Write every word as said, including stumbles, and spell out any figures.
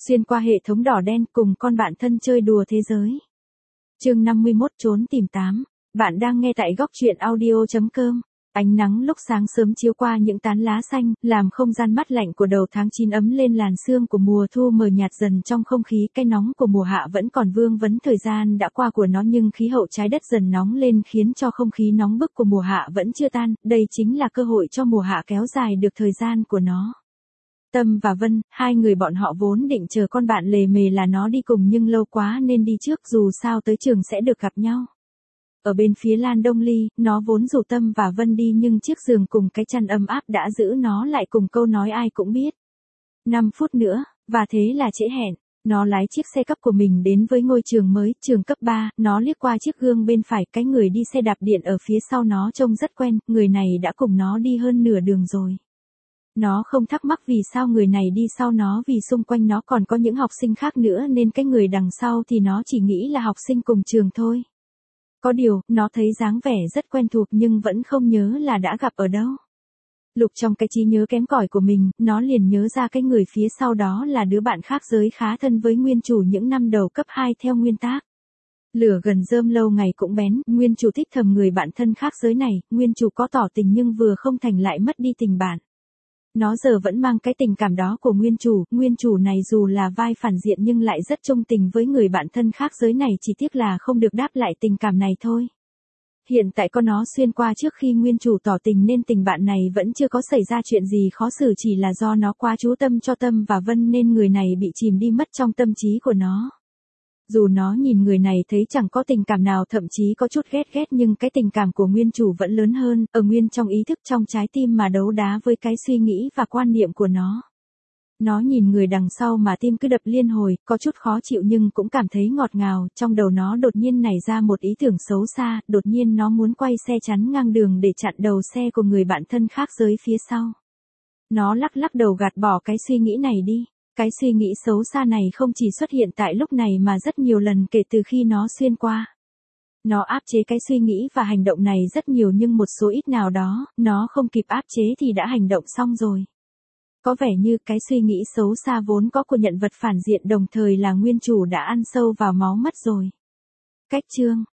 Xuyên qua hệ thống đỏ đen cùng con bạn thân chơi đùa thế giới. Chương năm mươi mốt trốn tìm tám. Bạn đang nghe tại góc truyện audio chấm com. Ánh nắng lúc sáng sớm chiếu qua những tán lá xanh, làm không gian mát lạnh của đầu tháng chín ấm lên làn sương của mùa thu mờ nhạt dần trong không khí. Cái nóng của mùa hạ vẫn còn vương vấn thời gian đã qua của nó, nhưng khí hậu trái đất dần nóng lên khiến cho không khí nóng bức của mùa hạ vẫn chưa tan. Đây chính là cơ hội cho mùa hạ kéo dài được thời gian của nó. Tâm và Vân, hai người bọn họ vốn định chờ con bạn lề mề là nó đi cùng, nhưng lâu quá nên đi trước, dù sao tới trường sẽ được gặp nhau. Ở bên phía Lan Đông Ly, nó vốn rủ Tâm và Vân đi, nhưng chiếc giường cùng cái chăn ấm áp đã giữ nó lại, cùng câu nói ai cũng biết. năm phút nữa, và thế là trễ hẹn. Nó lái chiếc xe cấp của mình đến với ngôi trường mới, trường cấp ba, nó liếc qua chiếc gương bên phải, cái người đi xe đạp điện ở phía sau nó trông rất quen, người này đã cùng nó đi hơn nửa đường rồi. Nó không thắc mắc vì sao người này đi sau nó, vì xung quanh nó còn có những học sinh khác nữa, nên cái người đằng sau thì nó chỉ nghĩ là học sinh cùng trường thôi. Có điều, nó thấy dáng vẻ rất quen thuộc nhưng vẫn không nhớ là đã gặp ở đâu. Lục trong cái trí nhớ kém cỏi của mình, nó liền nhớ ra cái người phía sau đó là đứa bạn khác giới khá thân với nguyên chủ những năm đầu cấp hai theo nguyên tác. Lửa gần rơm lâu ngày cũng bén, nguyên chủ thích thầm người bạn thân khác giới này, nguyên chủ có tỏ tình nhưng vừa không thành lại mất đi tình bạn. Nó giờ vẫn mang cái tình cảm đó của nguyên chủ, nguyên chủ này dù là vai phản diện nhưng lại rất trung tình với người bạn thân khác giới này, chỉ tiếc là không được đáp lại tình cảm này thôi. Hiện tại có nó xuyên qua trước khi nguyên chủ tỏ tình nên tình bạn này vẫn chưa có xảy ra chuyện gì khó xử, chỉ là do nó quá chú tâm cho Tâm và Vân nên người này bị chìm đi mất trong tâm trí của nó. Dù nó nhìn người này thấy chẳng có tình cảm nào, thậm chí có chút ghét ghét, nhưng cái tình cảm của nguyên chủ vẫn lớn hơn, ở nguyên trong ý thức, trong trái tim mà đấu đá với cái suy nghĩ và quan niệm của nó. Nó nhìn người đằng sau mà tim cứ đập liên hồi, có chút khó chịu nhưng cũng cảm thấy ngọt ngào, trong đầu nó đột nhiên nảy ra một ý tưởng xấu xa, đột nhiên nó muốn quay xe chắn ngang đường để chặn đầu xe của người bạn thân khác giới phía sau. Nó lắc lắc đầu gạt bỏ cái suy nghĩ này đi. Cái suy nghĩ xấu xa này không chỉ xuất hiện tại lúc này mà rất nhiều lần kể từ khi nó xuyên qua. Nó áp chế cái suy nghĩ và hành động này rất nhiều, nhưng một số ít nào đó, nó không kịp áp chế thì đã hành động xong rồi. Có vẻ như cái suy nghĩ xấu xa vốn có của nhân vật phản diện đồng thời là nguyên chủ đã ăn sâu vào máu mất rồi. Cách chương,